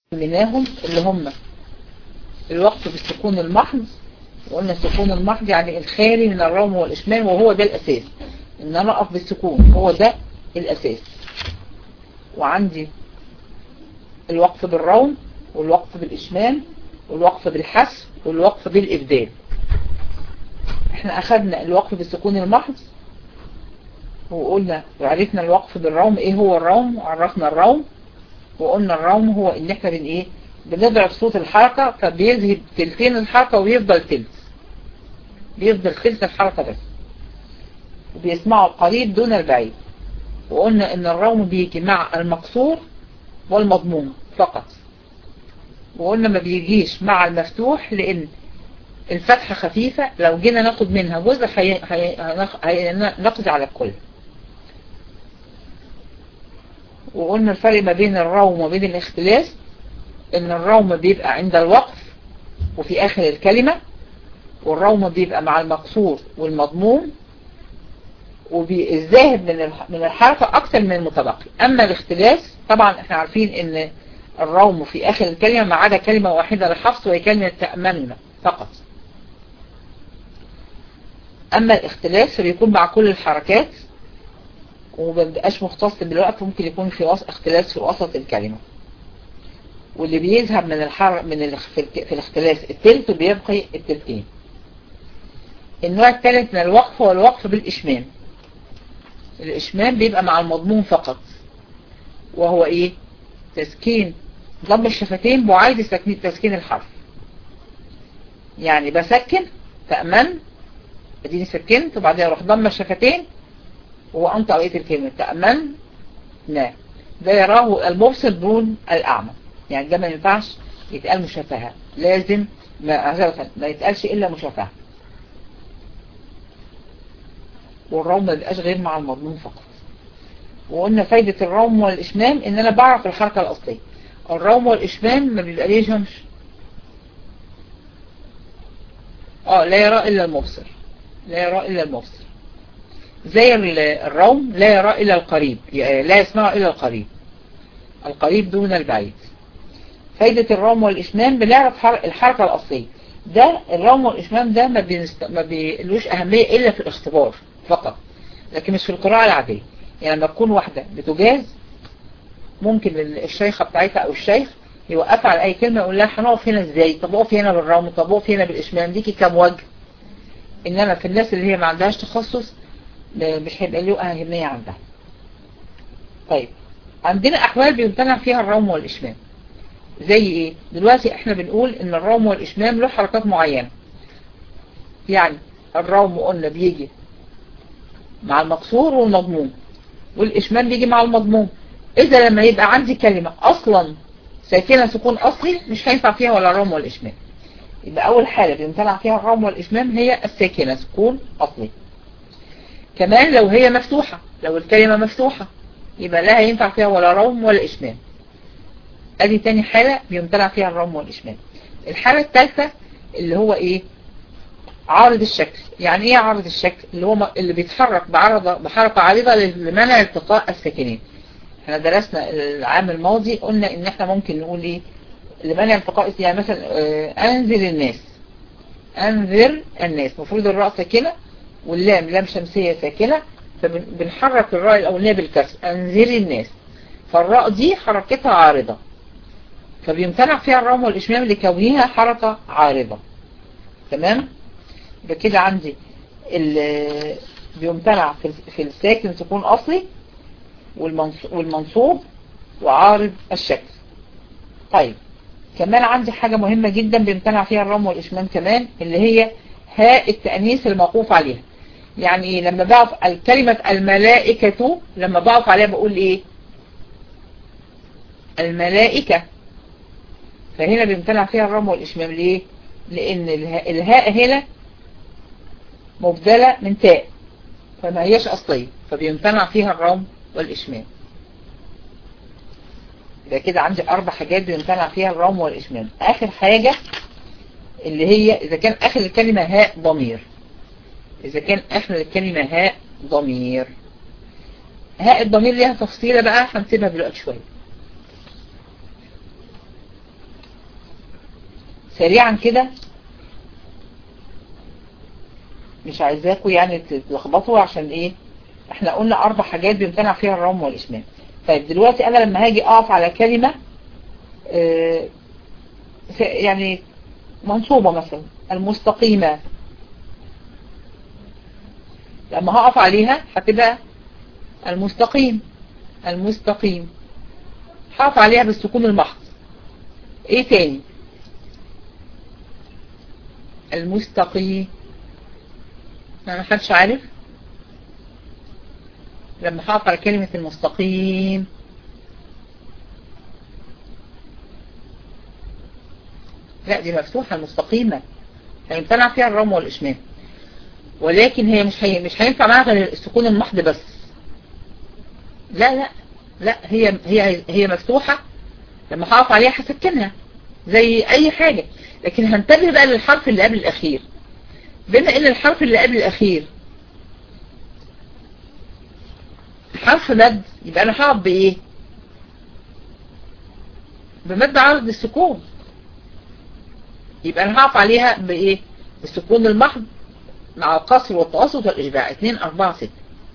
سميناهم اللي هم الوقف بالسكون المحض. وقلنا السكون المحض يعني الخالي من الروم والإشمام، وهو ده الأساس، إن أنا أقف بالسكون هو ده الأساس. وعندي الوقف بالروم والوقف بالإشمام والوقف بالحذف والوقف بالإبدال. احنا أخذنا الوقف بالسكون المحض وقلنا وعرفنا الوقف بالروم. ايه هو الروم؟ وعرفنا الروم وقلنا الروم هو ان احنا بنضرب صوت الحركة فبيذهب تلتين الحركة ويفضل تلت، بيفضل تلت الحركة بس، وبيسمعوا القريب دون البعيد. وقلنا ان الروم بيجي مع المقصور والمضموم فقط. وقلنا ما بيجيش مع المفتوح لان الفتحة خفيفة، لو جينا ناخد منها جزء نقضي على الكل. وقلنا الفرق ما بين الروم وبين الاختلاس، ان الروم بيبقى عند الوقف وفي اخر الكلمة، والروم بيبقى مع المقصور والمضموم، والذاهب من الحركة اكتر من المتبقي. اما الاختلاس طبعا احنا عارفين ان الروم في اخر الكلمة ما عدا كلمة واحدة للحفظ وهي كلمة تأمننا فقط. اما الاختلاس فبيكون مع كل الحركات ومبقاش مختص بالوقت، ممكن يكون في اختلاس في وسط الكلمة. واللي بيذهب في الاختلاس التلت وبيبقي التلتين. النوع الثالث من الوقف هو الوقف بالإشمام. الإشمام بيبقى مع المضمون فقط، وهو ايه؟ تسكين ضم الشفتين بعيد تسكين الحرف. يعني بسكن تأمن، اديني سكنت وبعدين اروح ضم الشفتين وانطق بقية الكلمة تأمن. لا، ده يراه المبصر دون الأعمى، يعني ده ما ينفعش يتقال مشافهة، لازم ما يتقالش إلا مشافهة. والروم ما بيبقاش غير مع المضمون فقط. وقلنا فايدة الروم والإشمام إن أنا بعرف الحركة الأصلية. الروم والإشمام ما بيبقى ليش همش، لا يرى إلا المبصر، لا يرى إلا المبصر. زي الروم لا يرى إلا القريب، لا يسمع إلا القريب، القريب دون البعيد. فايدة الروم والإشمام بنعرف الحركة الأصلية. ده الروم والإشمام ده ما بيلوش أهمية إلا في الاختبار فقط، لكن مش في القراءة العادية. يعني لما تكون واحدة بتجاز ممكن الشيخة بتاعتها أو الشيخ يوقفها على أي كلمة يقول لها هنقف هنا إزاي؟ طب اقف هنا بالروم، طب اقف هنا بالإشمام، ديكي كام وجه. إنما في الناس اللي هي ما عندهاش تخصص مش هيبقى له أهمية عندها. طيب، عندنا أحوال بيمتنع فيها الروم والإشمام. زي ايه؟ دلوقتي احنا بنقول ان الروم والإشمام له حركات معينة. يعني الروم قلنا بيجي مع المقصور والمضموم، والإشمام بيجي مع المضموم. إذا لما يبقى عندي كلمة أصلا ساكنة سكون أصلي مش هينفع فيها ولا الروم والإشمام. يبقى أول حالة بيمتنع فيها الروم والإشمام هي الساكنة سكون أصلي. كمان لو هي مفتوحة، لو الكلمة مفتوحة يبقى لا هينفع فيها ولا روم ولا إشمام. ادي تاني حالة بيمتنع فيها الروم والإشمام. الحالة الثالثة اللي هو ايه؟ عارض الشكل. يعني ايه عارض الشكل؟ اللي هو اللي بيتحرك بحركة عارضة لمنع التقاء الساكنين. احنا درسنا العام الماضي قلنا ان احنا ممكن نقول ايه لمنع التقاء، يعني مثلا انذر الناس، انذر الناس، المفروض الراء ساكنة واللام لام شمسية ساكنة، فبنحرك الراء الاولانية بالكسر انذر الناس، فالراء دي حركتها عارضة فبيمتنع فيها الروم والإشمام لكونها حركة عارضة. تمام؟ بكده عندي بيمتنع في الساكن سكون أصلي والمنصوب وعارض الشكل. طيب، كمان عندي حاجة مهمة جدا بيمتنع فيها الروم والإشمام كمان، اللي هي هاء التأنيث الموقوف عليها. يعني ايه؟ لما بقف الكلمة الملائكة، لما بقف عليها بقول ايه؟ الملائكة. فهنا بيمتنع فيها الروم والإشمام. ليه؟ لأن الهاء هنا مبدلة من تاء فما هيش أصلية، فبيمتنع فيها الروم والإشمام. يبقى كده عندي 4 حاجات بيمتنع فيها الروم والإشمام. آخر حاجة اللي هي إذا كان آخر الكلمة هاء ضمير. إذا كان آخر الكلمة هاء ضمير، هاء الضمير ليها تفصيلة بقى هنسيبها دلوقتي شوية. سريعا كده، مش عايزاكم يعني تتلخبطوا، عشان ايه؟ احنا قلنا 4 حاجات بيمتنع فيها الروم والإشمام. طيب دلوقتي انا لما هاجي اقف على كلمة يعني منصوبة مثلا المستقيمة، لما هقف عليها هتبقى المستقيم. المستقيم هقف عليها بالسكون المحض. ايه تاني؟ المستقيم، ما حدش عارف؟ لما هقف على كلمة المستقيم، لا دي مفتوحة المستقيمة، هيمتنع فيها الروم والإشمام، ولكن هي مش هينفع معاها غير السكون المحض بس. لا لا لا، هي مفتوحة، لما هقف عليها هسكنها زي اي حاجة، لكن هنتبه بقى للحرف اللي قبل الاخير. بما ان الحرف اللي قبل الاخير حرف مد، يبقى انا هقف بايه؟ بمد عرض السكون، يبقى انا هقف عليها بايه؟ بالسكون المحض مع القصر والتوسط والاشباع، 2 4 6.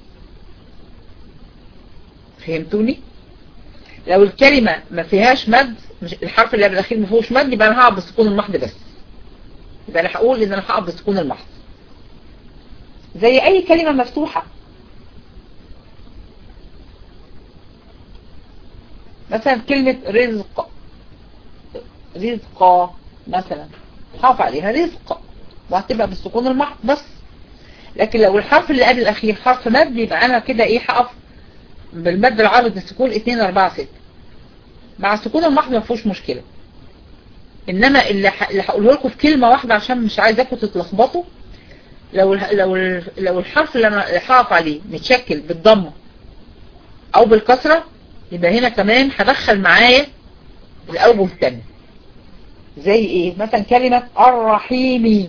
فهمتوني؟ لو الكلمة ما فيهاش مد، مش الحرف اللي قبل الاخير ما فيهوش مد، يبقى انا هقف بالسكون المحض بس، يبقى انا هقول ان انا هقف بالسكون المحض زي اي كلمة مفتوحة. مثلا كلمة رزق، رزق مثلا هقف عليها رزق وهتبقى بالسكون المحض بس. لكن لو الحرف اللي قبل الاخير حرف مد، يبقى انا كده ايه؟ هقف بالمد العارض السكون 2 4 6 مع السكون المحض، ما فيهوش مشكلة. انما اللي هقوله لكم في كلمة واحدة عشان مش عايزاكم تتلخبطوا، لو الحرف اللي انا هقف عليه متشكل بالضمة او بالكسرة، يبقى هنا كمان هدخل معايا الاوجه الثانية. زي ايه؟ مثلا كلمة الرحيمي،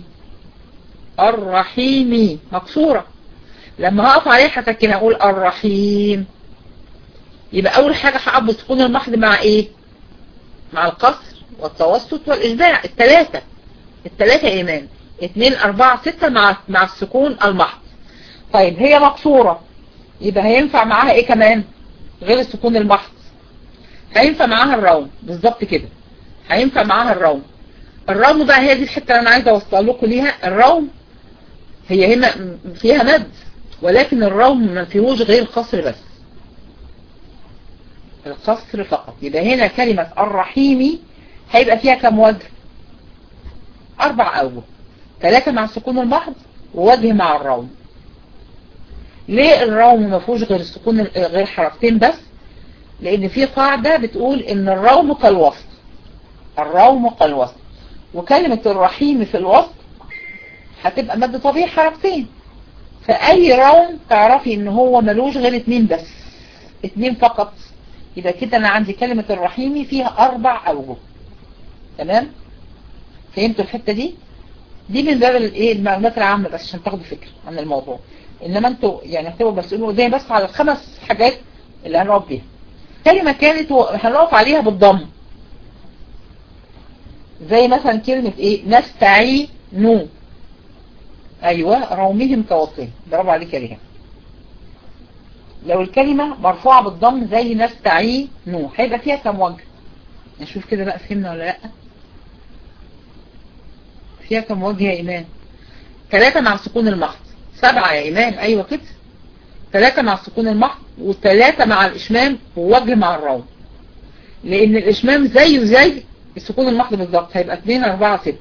الرحيمي مكسورة، لما هقف عليها هسكنها اقول الرحيم، يبقى اول حاجة هقف بالسكون المحض مع ايه؟ مع القصر والتوسط والاشباع، الثلاثة ايمان، 2 4 6 مع السكون المحض. طيب هي مكسورة، يبقى هينفع معاها ايه كمان غير السكون المحض؟ هينفع معاها الروم، بالظبط كده، هينفع معاها الروم. الروم بقى هي دي الحتة اللي انا عايزة اوصل لكم ليها. الروم هي هنا فيها مد، ولكن الروم ما فيهوش غير القصر بس، القصر فقط. يبقى هنا كلمة الرحيمي هيبقى فيها كم وجه؟ 4 اوجه، 3 مع السكون المحض ووجه مع الروم. ليه الروم ما فيهوش غير السكون، غير حرفتين بس؟ لان في قاعدة بتقول ان الروم كالوسط، الروم كالوسط، وكلمة الرحيم في الوسط هتبقى مد طبيعي حرفتين، فأي روم تعرفي ان هو ملوش غير 2 بس، 2 فقط. يبقى كده انا عندي كلمة الرحيمي فيها 4 اوجه. تمام؟ فهمتوا الحتة دي؟ دي من باب الايه المعلومات العامة بس عشان تاخدوا فكرة عن الموضوع. انما انتوا يعني هتبقوا مسؤولين قدامي بس على ال5 حاجات اللي هنقف بيها. كلمة كانت هنقف عليها بالضم، زي مثلا كلمة ايه؟ نستعين. ايوه، رومهم كوصلهم، برافو عليك يا ريهام. لو الكلمة مرفوعة بالضم زي نستعين هيبقى فيها كم وجه؟ نشوف كده بقى، فهمنا ولا لا؟ فيها كم وجه يا ايمان؟ 3 مع السكون المحض. 7 يا ايمان، ايوه كده، 3 مع السكون المحض و3 مع الاشمام ووجه مع الروم، لان الاشمام زيه زي السكون المحض بالظبط، هيبقى 2 4 6.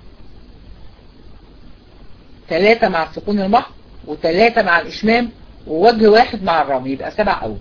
3 مع السكون المحض و3 مع الاشمام ووجه واحد مع الروم، يبقى 7 اوجه.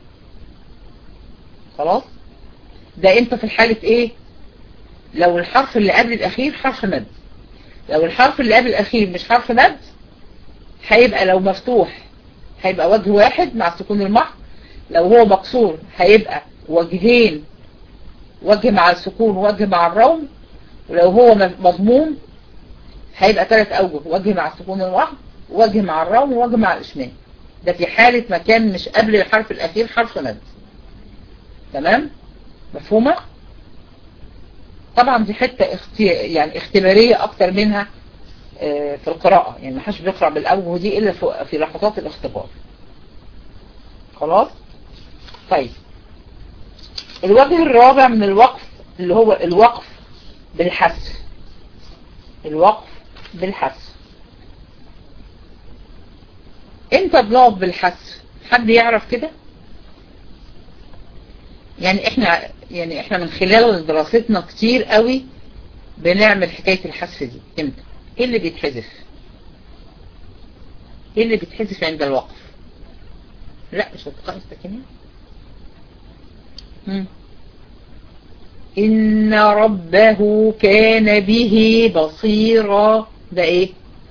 خلاص؟ ده انت في الحالة ايه؟ لو الحرف اللي قبل الاخير حرف مد. لو الحرف اللي قبل الاخير مش حرف مد، هيبقى لو مفتوح هيبقى وجه واحد مع السكون المحض، لو هو مكسور هيبقى وجهين، وجه مع السكون ووجه مع الروم، ولو هو مضموم هيبقى 3 اوجه، وجه مع السكون المحض ووجه مع الروم ووجه مع الاشمام. ده في حالة ما كان مش قبل الحرف الاخير حرف مد. تمام؟ مفهومة؟ طبعا دي حتة يعني اختبارية اكتر منها في القراءة، يعني ما حدش بيقرأ بالأوجه دي الا في لحظات الاختبار. خلاص. طيب الوجه الرابع من الوقف اللي هو الوقف بالحذف. الوقف بالحذف. امتى بنقف بالحذف؟ حد يعرف كده؟ يعني احنا من خلال دراستنا كتير قوي بنعمل حكاية الحذف دي. امتى؟ ايه اللي بيتحذف؟ ايه اللي بيتحذف عند الوقف؟ لا مش هتقاء الساكنين. إن ربه كان به بصيرا، ده ايه؟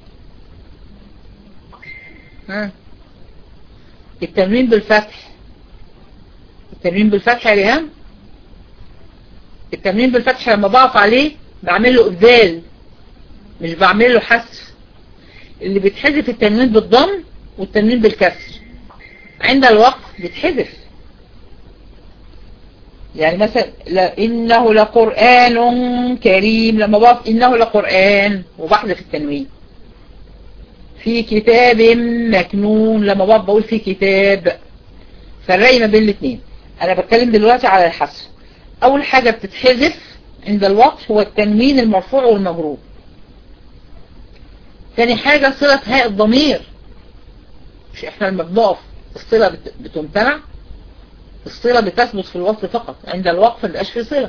التنوين بالفتح. التنوين بالفتح يا ريهام. التنوين بالفتح لما بقف عليه بعمل له إبدال، مش بعمل له حذف. اللي بيتحذف التنوين بالضم والتنوين بالكسر. عند الوقف بيتحذف. يعني مثلا إنه لقرآن كريم، لما بقف إنه لقرآن وبحذف التنوين. في كتاب مكنون لما بقف بقول في كتاب. فرق ما بين الاثنين. أنا بتكلم دلوقتي على الحذف. أول حاجة بتتحذف عند الوقف هو التنوين المرفوع والمجرور. ثاني حاجة صلة هاء الضمير. مش احنا لما بنقف الصلة بتمتنع، الصلة بتثبت في الوصل فقط، عند الوقف ما بيبقاش فيه صلة.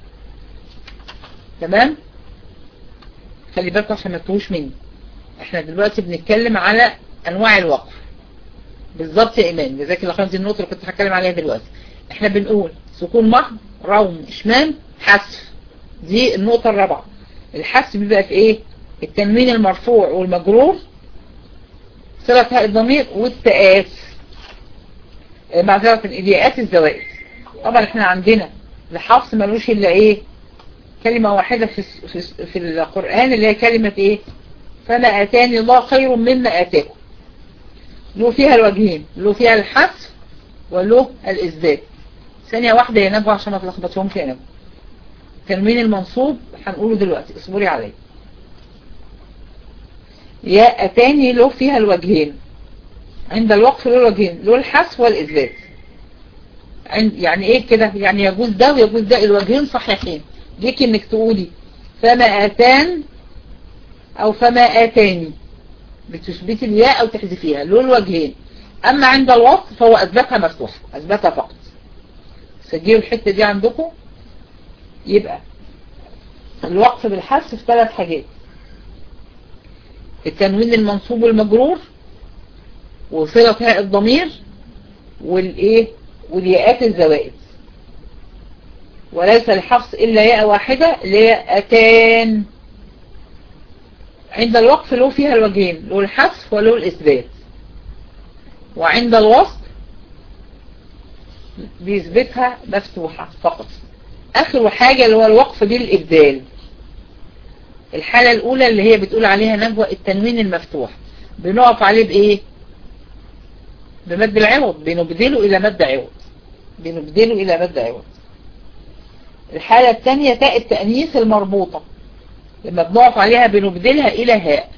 تمام؟ خلي بالكم عشان ما تتوهوش مني. احنا دلوقتي بنتكلم على انواع الوقف. بالظبط يا ايمان، جزاك الله خير. دي النقطة اللي كنت هتكلم عليها دلوقتي. احنا بنقول سكون محض، روم، اشمام، حذف. دي النقطة الرابعة. الحذف بيبقى في ايه؟ التنوين المرفوع والمجرور، صلة هاء الضمير، والتآت معذرة الإلياءات الزوائد. طبعا احنا عندنا لحفص ملوش الا ايه؟ كلمة واحدة في القرآن اللي هي كلمة ايه؟ فما آتاني الله خير مما آتاكم. له فيها الوجهين، له فيها الحذف وله الإثبات. ثانية واحدة يا نجوى عشان ما تلخبطهمش يا نجوى. تنوين المنصوب هنقوله دلوقتي، اصبري عليا. يا أتاني له فيها الوجهين. عند الوقف له الوجهين، له الحذف والإثبات. يعني ايه كده؟ يعني يجوز ده ويجوز ده، الوجهين صحيحين. ليك انك تقولي فما آتان او فما آتاني، بتثبتي الياء او تحذفيها، له الوجهين. اما عند الوقف فهو اثبتها مفتوحة، اثبتها فقط. سجلوا الحتة دي عندكم. يبقى الوقف بالحذف في 3 حاجات: التنوين المنصوب والمجرور، وصلة هاء الضمير، والايه، والياءات الزوائد. وليس لحفص الا ياء واحدة اللي هي اتان. عند الوقف له فيها الوجهين، له الحذف وله الاثبات. وعند الوصل بيثبتها مفتوحة فقط. اخر حاجة اللي هو الوقف بالابدال. الحالة الاولى اللي هي بتقول عليها نجوى التنوين المفتوح، بنقف عليه بايه؟ بمد العوض، بنبدله الى مد عوض. بنبدله الى مد عوض. الحالة الثانية تاء التأنيث المربوطة، لما بنقف عليها بنبدلها الى هاء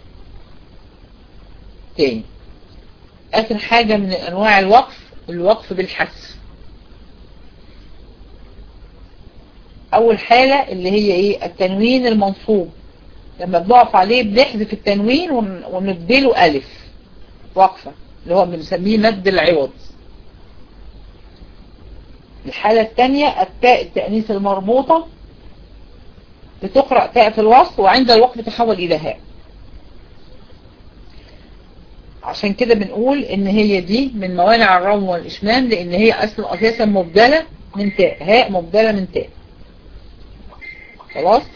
تاني. اخر حاجة من انواع الوقف الوقف بالحذف. اول حالة اللي هي ايه؟ التنوين المنصوب، لما بنقف عليه بنحذف التنوين ونبدله الف وقفة، اللي هو بنسميه مد العوض. الحالة الثانية التاء التأنيث المربوطة، بتقرأ تاء في الوصل وعند الوقف تحول إلى هاء. عشان كده بنقول ان هي دي من موانع الروم والإشمام، لان هي اساسا مبدلة من تاء، هاء مبدلة من تاء. خلاص.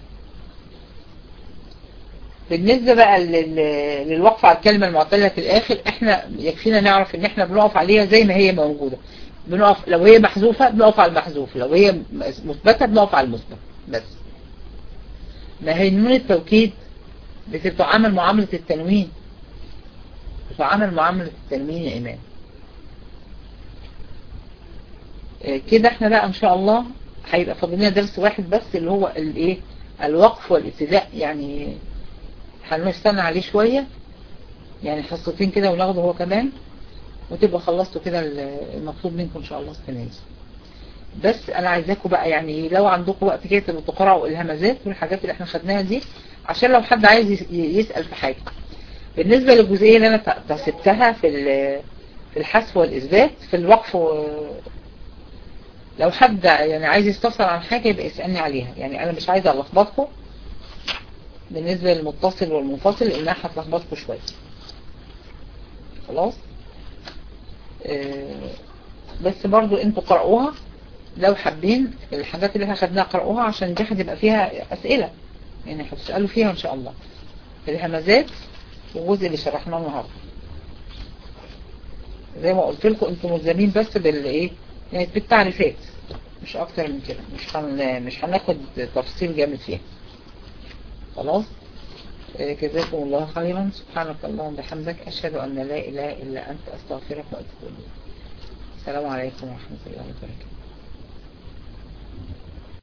بالنسبة بقى للوقف على الكلمة المعتلة في الآخر، احنا يكفينا نعرف ان احنا بنقف عليها زي ما هي موجودة. بنقف لو هي محذوفة بنقف على المحذوف، لو هي مثبتة بنقف على المثبت بس. ما هي نون التوكيد بتتعامل معاملة التنوين، بتتعامل معاملة التنوين يا إمام. كده احنا بقى ان شاء الله هيبقى فاضل لنا درس واحد بس اللي هو الايه الوقف والابتداء، يعني هنستنى عليه شوية، يعني حصتين كده وناخده هو كمان وتبقى خلصتوا كده المطلوب منكم ان شاء الله السنة دي. بس انا عايزاكم بقى يعني لو عندكم وقت كده تبقوا تقرأوا الهمزات والحاجات اللي احنا خدناها دي، عشان لو حد عايز يسأل في حاجة. بالنسبة للجزئية اللي انا سبتها في الحذف والإثبات في الوقف لو حد يعني عايز يستفسر عن حاجة يبقى يسألني عليها، يعني انا مش عايزة الخبطكم بالنسبة للمتصل والمنفصل لانها هتلخبطكم شوية. خلاص بس برضو انتوا قرأوها لو حابين الحاجات اللي احنا خدناها قرأوها، عشان دي هتبقى فيها اسئلة يعني هتسألوا فيها ان شاء الله في الهمزات والجزء اللي شرحناه النهارده. زي ما قلت لكم انتوا ملزمين بس بالايه يعني بالتعريفات مش اكتر من كده، مش هناخد تفصيل جامد فيها. خلاص جزاكم الله خيرا. سبحانك اللهم وبحمدك اشهد ان لا اله الا انت استغفرك واتوب اليك. السلام عليكم ورحمة الله وبركاته.